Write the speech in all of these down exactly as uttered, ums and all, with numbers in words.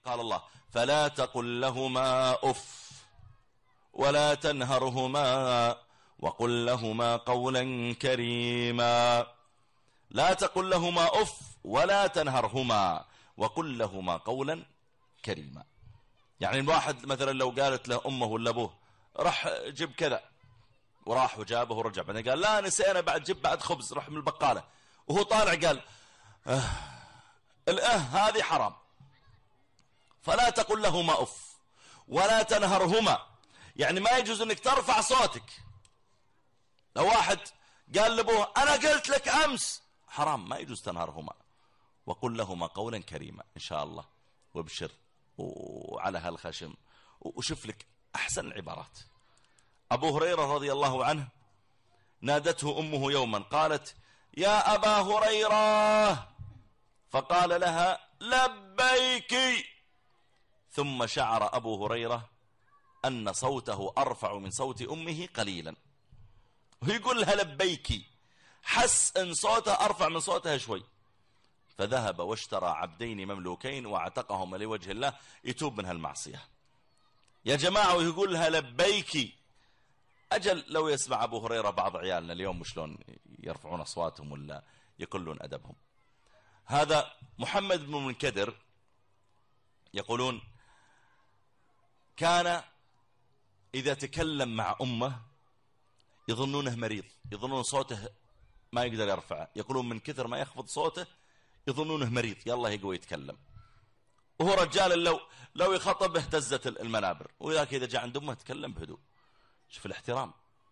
قال الله فلا تقل لهما أف ولا تنهرهما وقل لهما قولا كريما. لا تقل لهما أف ولا تنهرهما وقل لهما قولا كريما. يعني الواحد مثلا لو قالت له أمه ولا أبوه راح جيب كذا وراح وجابه ورجع، بعدين قال لا نسينا بعد جيب بعد خبز، راح من البقالة وهو طالع قال آه الأه هذه حرام. فلا تقل لهما أف ولا تنهرهما، يعني ما يجوز انك ترفع صوتك. لو واحد قال لابوه انا قلت لك امس، حرام، ما يجوز تنهرهما. وقل لهما قولا كريما ان شاء الله وابشر وعلى هالخشم وشوف لك احسن العبارات. ابو هريرة رضي الله عنه نادته امه يوما قالت يا ابا هريرة، فقال لها لبيك. ثم شعر ابو هريرة ان صوته ارفع من صوت امه قليلا، ويقول لها لبيك، حس ان صوته ارفع من صوتها شوي، فذهب واشترى عبدين مملوكين واعتقهما لوجه الله يتوب من هالمعصية. يا جماعة ويقول لها لبيك. أجل لو يسمع أبو هريرة بعض عيالنا اليوم شلون يرفعون أصواتهم ولا يقلون أدبهم. هذا محمد بن منكدر يقولون كان إذا تكلم مع أمه يظنونه مريض، يظنون صوته ما يقدر يرفعه، يقولون من كثر ما يخفض صوته يظنونه مريض يلا يقوي يتكلم. وهو رجال لو لو يخطب اهتزت المنابر، وذاك إذا جاء عند أمه تكلم بهدوء. شوف الاحترام.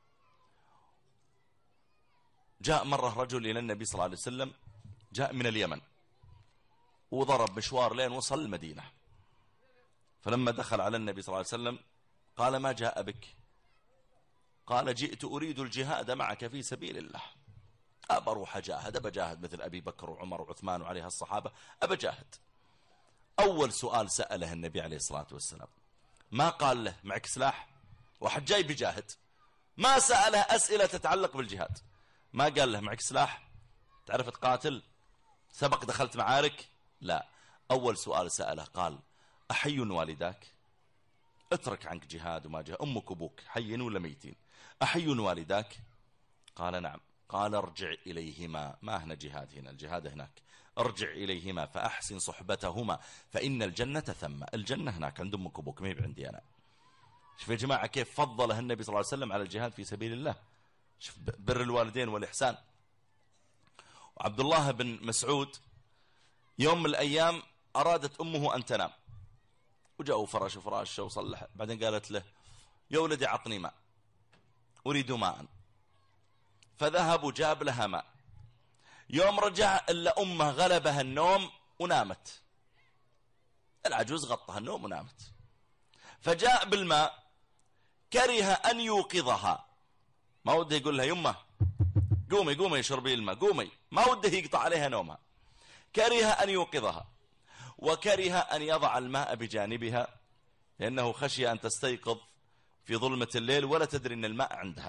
جاء مرة رجل إلى النبي صلى الله عليه وسلم، جاء من اليمن وضرب مشوار لين وصل المدينة. فلما دخل على النبي صلى الله عليه وسلم قال ما جاء بك؟ قال جئت أريد الجهاد معك في سبيل الله، أبى أروح أجاهد، أبى أجاهد مثل أبي بكر وعمر وعثمان وعليها الصحابة، أبى أجاهد. أول سؤال سأله النبي عليه الصلاة والسلام ما قال له معك سلاح؟ واحد جاي بجاهد، ما سأله أسئلة تتعلق بالجهاد. ما قال له معك سلاح؟ تعرف تقاتل؟ سبق دخلت معارك؟ لا. أول سؤال سأله قال أحي والداك؟ اترك عنك جهاد وما جهاد، أمك وأبوك حيين ولا ميتين؟ أحي والداك؟ قال نعم. قال ارجع إليهما، ما هنا جهاد هنا، الجهاد هناك. ارجع إليهما فأحسن صحبتهما فإن الجنة ثم، الجنة هناك عند أمك وأبوك ما هي عندي أنا. شوف يا جماعة كيف فضله النبي صلى الله عليه وسلم على الجهاد في سبيل الله. شوف بر الوالدين والإحسان. وعبد الله بن مسعود يوم من الأيام أرادت أمه أن تنام، وجاءوا فراش فراش وصلح، بعدين قالت له يا ولدي عطني ماء أريد ماء، فذهب وجاب لها ماء. يوم رجع إلا أمه غلبها النوم ونامت، العجوز غطها النوم ونامت. فجاء بالماء، كره أن يوقظها، ما وده يقول لها يمه قومي قومي اشربي الماء قومي، ما وده يقطع عليها نومها، كره أن يوقظها، وكره أن يضع الماء بجانبها لأنه خشي أن تستيقظ في ظلمة الليل ولا تدري أن الماء عندها.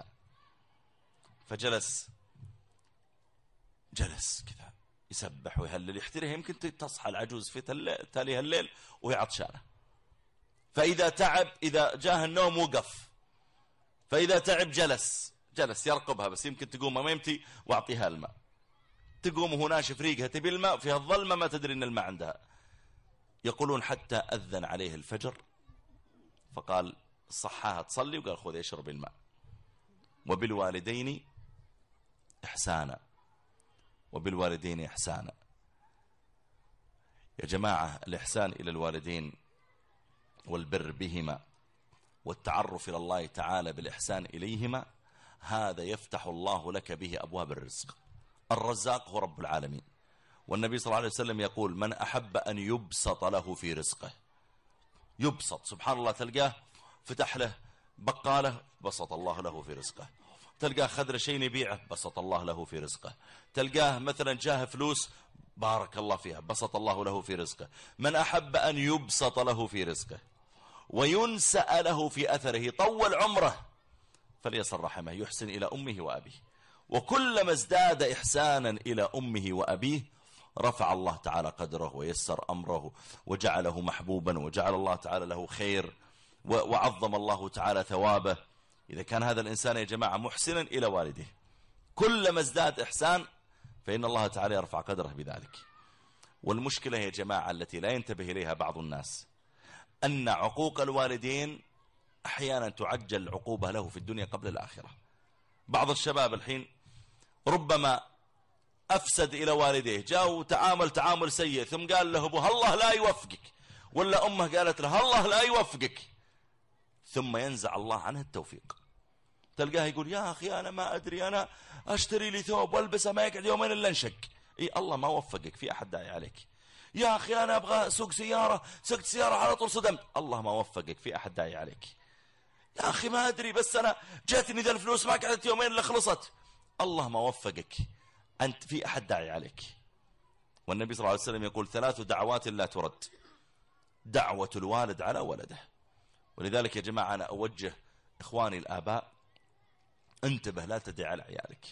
فجلس جلس كذا يسبح ويهلل يحتره، يمكن تصحى العجوز في تاليها الليل وهي عطشانة. فإذا تعب، إذا جاه النوم وقف، فإذا تعب جلس جلس يرقبها، بس يمكن تقوم ما يمتي واعطيها الماء. تقوم وهو ناشف ريقها تبي الماء، فيها الظلمة ما تدري أن الماء عندها. يقولون حتى أذن عليه الفجر فقال صحاها تصلي وقال خذ اشرب الماء. وبالوالدين إحسانا، وبالوالدين إحسانا. يا جماعة الإحسان إلى الوالدين والبر بهما والتعرف إلى الله تعالى بالإحسان إليهما، هذا يفتح الله لك به أبواب الرزق. الرزاق هو رب العالمين، والنبي صلى الله عليه وسلم يقول من أحب أن يبسط له في رزقه، يبسط، سبحان الله، تلقاه فتح له بقاله بسط الله له في رزقه، تلقاه خذ شيء يبيعه بسط الله له في رزقه، تلقاه مثلا جاه فلوس بارك الله فيها بسط الله له في رزقه. من أحب أن يبسط له في رزقه وينسأ له في أثره، طول عمره، فليصل رحمه، يحسن إلى أمه وأبيه. وكلما ازداد إحسانا إلى أمه وأبيه رفع الله تعالى قدره ويسر أمره وجعله محبوبا وجعل الله تعالى له خير وعظم الله تعالى ثوابه. إذا كان هذا الإنسان يا جماعة محسنا إلى والده كلما ازداد إحسان فإن الله تعالى يرفع قدره بذلك. والمشكلة يا جماعة التي لا ينتبه إليها بعض الناس أن عقوق الوالدين أحيانا تعجل العقوبة له في الدنيا قبل الآخرة. بعض الشباب الحين ربما أفسد إلى والديه، جاء وتعامل تعامل سيء ثم قال له أبوه الله لا يوفقك، ولا أمه قالت له الله لا يوفقك، ثم ينزع الله عنه التوفيق. تلقاه يقول يا أخي أنا ما أدري، أنا أشتري لي ثوب والبسه ما يقعد يومين إلا انشق. إيه الله ما وفقك، في أحد داعي عليك. يا أخي أنا أبغى أسوق سيارة، سقت سيارة على طول صدمت، الله ما وفقك، في أحد داعي عليك. يا أخي ما أدري بس أنا جاتني ذا الفلوس ما قعدت يومين إلا خلصت، الله ما وفقك، أنت في أحد داعي عليك. والنبي صلى الله عليه وسلم يقول ثلاث دعوات لا ترد: دعوة الوالد على ولده. ولذلك يا جماعة أنا أوجه إخواني الآباء انتبه، لا تدعي على عيالك،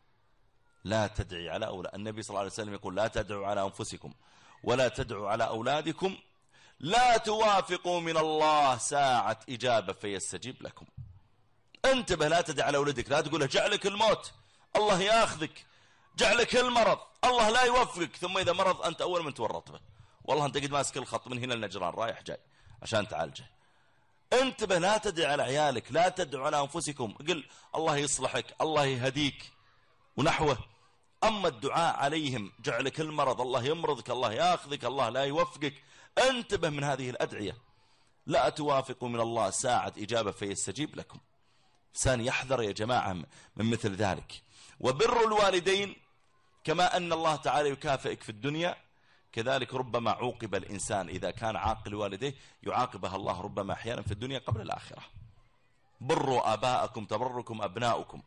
لا تدعي على أولاد. النبي صلى الله عليه وسلم يقول لا تدعوا على أنفسكم ولا تدعوا على أولادكم، لا توافقوا من الله ساعة إجابة فيستجيب لكم. انتبه، لا تدعي على أولادك، لا تقول له جعلك الموت الله ياخذك، جعلك المرض الله لا يوفقك، ثم إذا مرض أنت أول من تورط به، والله أنت قد ماسك الخط من هنا لنجران رايح جاي عشان تعالجه. انتبه، لا تدعي على عيالك، لا تدعوا على أنفسكم، قل الله يصلحك الله يهديك ونحوه. أما الدعاء عليهم جعلك المرض الله يمرضك الله ياخذك الله لا يوفقك، انتبه من هذه الأدعية. لا توافقوا من الله ساعة إجابة فيستجيب لكم. إنسان يحذر يا جماعة من مثل ذلك. وبر الوالدين كما أن الله تعالى يكافئك في الدنيا، كذلك ربما عوقب الإنسان إذا كان عاقل والديه يعاقبها الله ربما أحيانا في الدنيا قبل الآخرة. بروا آباءكم تبركم أبناؤكم.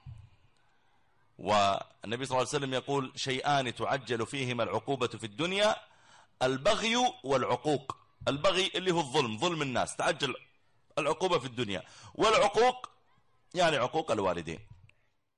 والنبي صلى الله عليه وسلم يقول شيئان تعجل فيهما العقوبة في الدنيا: البغي والعقوق. البغي اللي هو الظلم، ظلم الناس، تعجل العقوبة في الدنيا، والعقوق يعني عقوق الوالدين.